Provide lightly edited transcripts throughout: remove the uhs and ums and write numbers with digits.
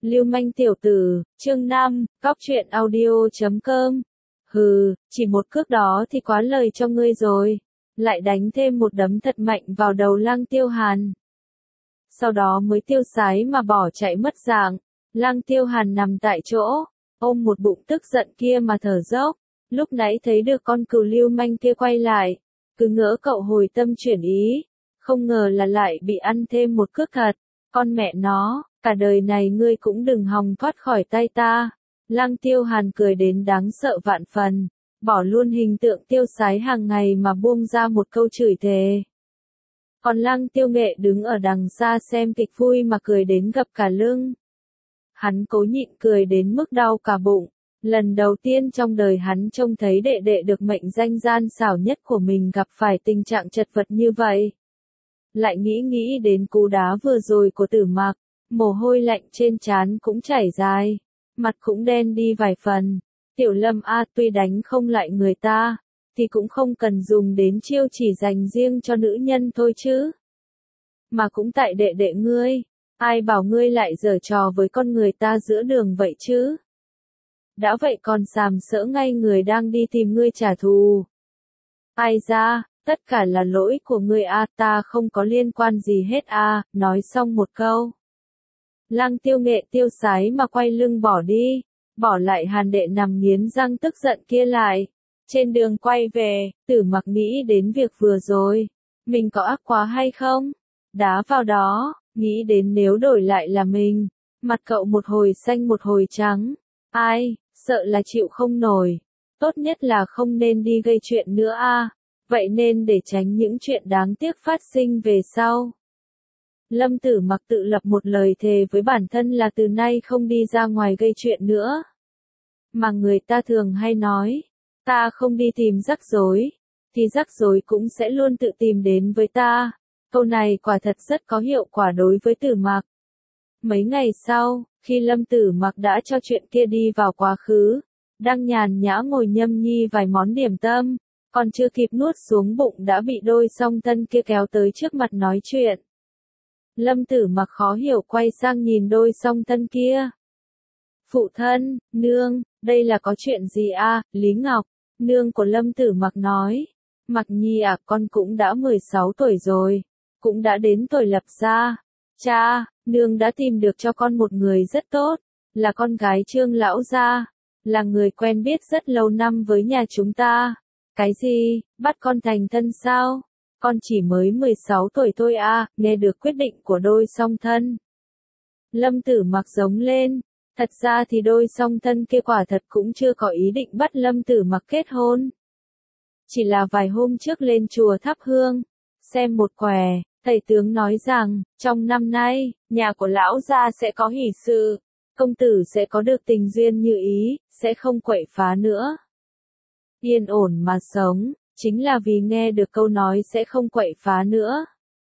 Lưu manh tiểu tử, chương 5, Góc truyện audio.com. Hừ, chỉ một cước đó thì quá lời cho ngươi rồi. Lại đánh thêm một đấm thật mạnh vào đầu Lăng Tiêu Hàn. Sau đó mới tiêu sái mà bỏ chạy mất dạng. Lăng Tiêu Hàn nằm tại chỗ, ôm một bụng tức giận kia mà thở dốc. Lúc nãy thấy được con cừu lưu manh kia quay lại, cứ ngỡ cậu hồi tâm chuyển ý, không ngờ là lại bị ăn thêm một cước thật. Con mẹ nó, cả đời này ngươi cũng đừng hòng thoát khỏi tay ta. Lăng Tiêu Hàn cười đến đáng sợ vạn phần, bỏ luôn hình tượng tiêu sái hàng ngày mà buông ra một câu chửi thề. Còn Lăng Tiêu Nghệ đứng ở đằng xa xem kịch vui mà cười đến gập cả lưng. Hắn cố nhịn cười đến mức đau cả bụng. Lần đầu tiên trong đời hắn trông thấy đệ đệ được mệnh danh gian xảo nhất của mình gặp phải tình trạng chật vật như vậy. Lại nghĩ đến cú đá vừa rồi của Tử Mặc, mồ hôi lạnh trên trán cũng chảy dài, mặt cũng đen đi vài phần. Tiểu Lâm a, tuy đánh không lại người ta, thì cũng không cần dùng đến chiêu chỉ dành riêng cho nữ nhân thôi chứ. Mà cũng tại đệ đệ ngươi, ai bảo ngươi lại giở trò với con người ta giữa đường vậy chứ? Đã vậy còn sàm sỡ ngay người đang đi tìm ngươi trả thù. Ai ra, tất cả là lỗi của ngươi a, ta không có liên quan gì hết a. Nói xong một câu, Lăng Tiêu Nghệ tiêu sái mà quay lưng bỏ đi, bỏ lại Hàn đệ nằm nghiến răng tức giận kia lại. Trên đường quay về, Tử Mặc nghĩ đến việc vừa rồi, mình có ác quá hay không? Đá vào đó, nghĩ đến nếu đổi lại là mình, mặt cậu một hồi xanh một hồi trắng, ai, sợ là chịu không nổi. Tốt nhất là không nên đi gây chuyện nữa a. Vậy nên để tránh những chuyện đáng tiếc phát sinh về sau, Lâm Tử Mặc tự lập một lời thề với bản thân là từ nay không đi ra ngoài gây chuyện nữa. Mà người ta thường hay nói, ta không đi tìm rắc rối, thì rắc rối cũng sẽ luôn tự tìm đến với ta. Câu này quả thật rất có hiệu quả đối với Tử Mặc. Mấy ngày sau, khi Lâm Tử Mặc đã cho chuyện kia đi vào quá khứ, đang nhàn nhã ngồi nhâm nhi vài món điểm tâm, còn chưa kịp nuốt xuống bụng đã bị đôi song thân kia kéo tới trước mặt nói chuyện. Lâm Tử Mặc khó hiểu quay sang nhìn đôi song thân kia. Phụ thân, nương, đây là có chuyện gì a? Lý Ngọc, nương của Lâm Tử Mặc nói. Mặc nhi à, con cũng đã 16 tuổi rồi, cũng đã đến tuổi lập gia. Cha, nương đã tìm được cho con một người rất tốt, là con gái Trương lão gia, là người quen biết rất lâu năm với nhà chúng ta. Cái gì, bắt con thành thân sao? Con chỉ mới 16 tuổi thôi à, nghe được quyết định của đôi song thân. Lâm Tử Mặc giống lên, thật ra thì đôi song thân kia quả thật cũng chưa có ý định bắt Lâm Tử Mặc kết hôn. Chỉ là vài hôm trước lên chùa thắp hương, xem một quẻ, thầy tướng nói rằng, trong năm nay, nhà của lão gia sẽ có hỷ sự, công tử sẽ có được tình duyên như ý, sẽ không quậy phá nữa. Yên ổn mà sống, chính là vì nghe được câu nói sẽ không quậy phá nữa.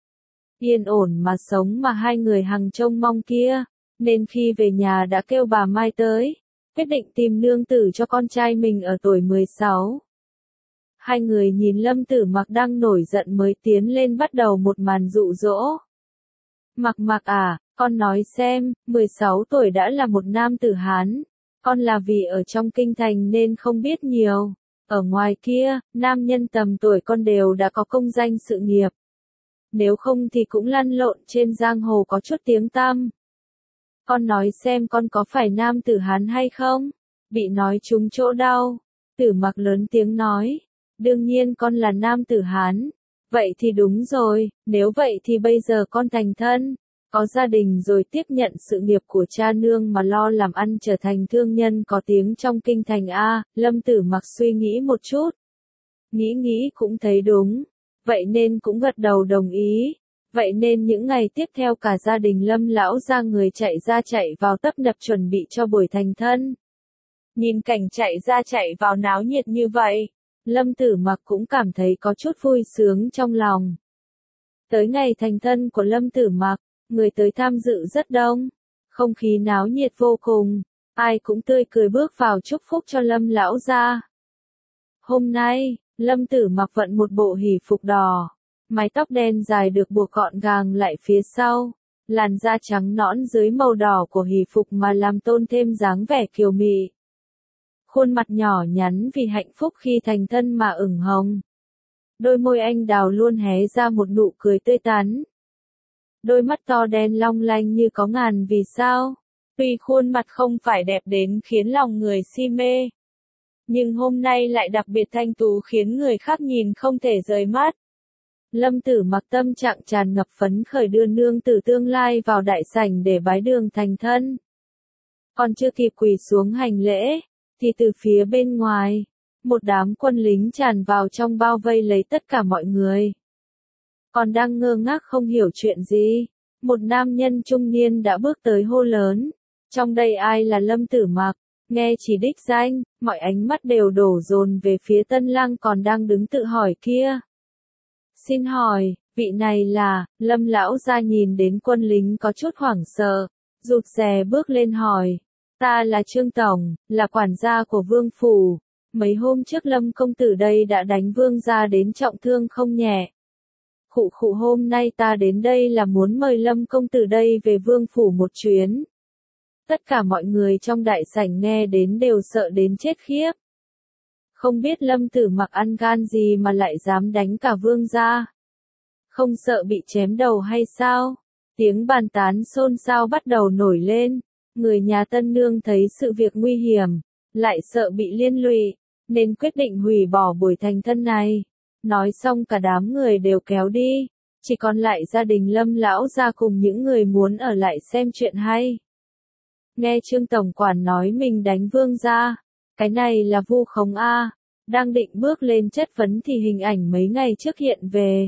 Yên ổn mà sống mà hai người hằng trông mong kia, nên khi về nhà đã kêu bà Mai tới, quyết định tìm nương tử cho con trai mình ở tuổi 16. Hai người nhìn Lâm Tử Mặc đang nổi giận mới tiến lên bắt đầu một màn dụ dỗ. Mặc à, con nói xem, 16 tuổi đã là một nam tử Hán, con là vì ở trong kinh thành nên không biết nhiều. Ở ngoài kia, nam nhân tầm tuổi con đều đã có công danh sự nghiệp. Nếu không thì cũng lăn lộn trên giang hồ có chút tiếng tăm. Con nói xem con có phải nam tử Hán hay không? Bị nói trúng chỗ đau. Tử Mặc lớn tiếng nói. Đương nhiên con là nam tử Hán. Vậy thì đúng rồi, nếu vậy thì bây giờ con thành thân, có gia đình rồi tiếp nhận sự nghiệp của cha nương mà lo làm ăn trở thành thương nhân có tiếng trong kinh thành a. Lâm Tử Mặc suy nghĩ một chút. Nghĩ cũng thấy đúng. Vậy nên cũng gật đầu đồng ý. Vậy nên những ngày tiếp theo cả gia đình Lâm lão gia người chạy ra chạy vào tấp nập chuẩn bị cho buổi thành thân. Nhìn cảnh chạy ra chạy vào náo nhiệt như vậy, Lâm Tử Mặc cũng cảm thấy có chút vui sướng trong lòng. Tới ngày thành thân của Lâm Tử Mặc, người tới tham dự rất đông, không khí náo nhiệt vô cùng, ai cũng tươi cười bước vào chúc phúc cho Lâm lão gia. Hôm nay, Lâm Tử Mặc vận một bộ hỷ phục đỏ, mái tóc đen dài được buộc gọn gàng lại phía sau, làn da trắng nõn dưới màu đỏ của hỷ phục mà làm tôn thêm dáng vẻ kiều mị. Khuôn mặt nhỏ nhắn vì hạnh phúc khi thành thân mà ửng hồng. Đôi môi anh đào luôn hé ra một nụ cười tươi tắn. Đôi mắt to đen long lanh như có ngàn vì sao. Tuy khuôn mặt không phải đẹp đến khiến lòng người si mê, nhưng hôm nay lại đặc biệt thanh tú khiến người khác nhìn không thể rời mắt. Lâm Tử Mặc tâm trạng tràn ngập phấn khởi đưa nương tử tương lai vào đại sảnh để bái đường thành thân. Còn chưa kịp quỳ xuống hành lễ, thì từ phía bên ngoài, một đám quân lính tràn vào trong bao vây lấy tất cả mọi người. Còn đang ngơ ngác không hiểu chuyện gì, một nam nhân trung niên đã bước tới hô lớn. Trong đây ai là Lâm Tử Mặc? Nghe chỉ đích danh, mọi ánh mắt đều đổ dồn về phía tân lang còn đang đứng tự hỏi kia. Xin hỏi, vị này là, Lâm lão gia nhìn đến quân lính có chút hoảng sợ, rụt rè bước lên hỏi. Ta là Trương Tổng, là quản gia của Vương Phủ. Mấy hôm trước Lâm công tử đây đã đánh Vương gia đến trọng thương không nhẹ. Khụ khụ hôm nay ta đến đây là muốn mời Lâm công tử đây về Vương Phủ một chuyến. Tất cả mọi người trong đại sảnh nghe đến đều sợ đến chết khiếp. Không biết Lâm Tử Mặc ăn gan gì mà lại dám đánh cả Vương gia. Không sợ bị chém đầu hay sao? Tiếng bàn tán xôn xao bắt đầu nổi lên. Người nhà tân nương thấy sự việc nguy hiểm, lại sợ bị liên lụy, nên quyết định hủy bỏ buổi thành thân này. Nói xong cả đám người đều kéo đi, chỉ còn lại gia đình Lâm lão gia cùng những người muốn ở lại xem chuyện hay. Nghe Trương Tổng quản nói mình đánh Vương gia, cái này là vu khống a. Đang định bước lên chất vấn thì hình ảnh mấy ngày trước hiện về.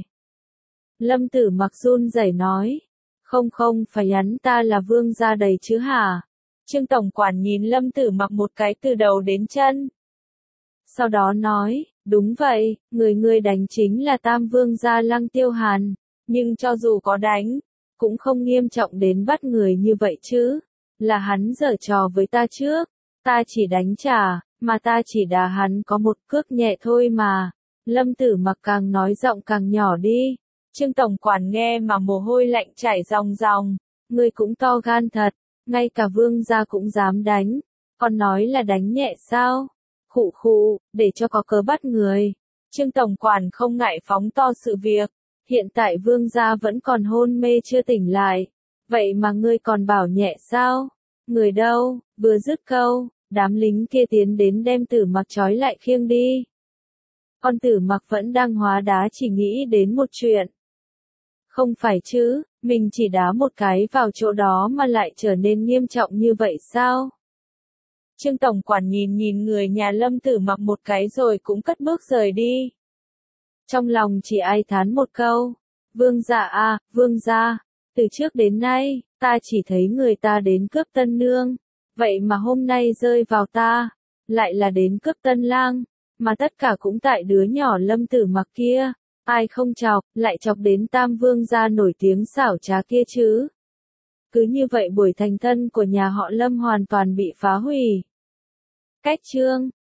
Lâm Tử Mặc run rẩy nói, không phải hắn ta là Vương gia đầy chứ hả? Trương Tổng quản nhìn Lâm Tử Mặc một cái từ đầu đến chân. Sau đó nói, đúng vậy, người đánh chính là Tam Vương gia Lăng Tiêu Hàn, nhưng cho dù có đánh, cũng không nghiêm trọng đến bắt người như vậy chứ. Là hắn giở trò với ta trước, ta chỉ đánh trả, mà ta chỉ đá hắn có một cước nhẹ thôi mà. Lâm Tử Mặc càng nói giọng càng nhỏ đi. Trương Tổng quản nghe mà mồ hôi lạnh chảy ròng ròng. Ngươi cũng to gan thật, ngay cả Vương gia cũng dám đánh, còn nói là đánh nhẹ sao? Khụ khụ, để cho có cớ bắt người. Trương Tổng quản không ngại phóng to sự việc. Hiện tại Vương gia vẫn còn hôn mê chưa tỉnh lại. Vậy mà ngươi còn bảo nhẹ sao? Người đâu? Vừa dứt câu, đám lính kia tiến đến đem Tử Mặc trói lại khiêng đi. Con Tử Mặc vẫn đang hóa đá chỉ nghĩ đến một chuyện. Không phải chứ, mình chỉ đá một cái vào chỗ đó mà lại trở nên nghiêm trọng như vậy sao? Trương Tổng quản nhìn người nhà Lâm Tử Mặc một cái rồi cũng cất bước rời đi. Trong lòng chỉ ai thán một câu. Vương gia à, Vương gia, từ trước đến nay, ta chỉ thấy người ta đến cướp tân nương. Vậy mà hôm nay rơi vào ta, lại là đến cướp tân lang. Mà tất cả cũng tại đứa nhỏ Lâm Tử Mặc kia. Ai không chọc, lại chọc đến Tam Vương gia nổi tiếng xảo trá kia chứ. Cứ như vậy buổi thành thân của nhà họ Lâm hoàn toàn bị phá hủy. Cách chương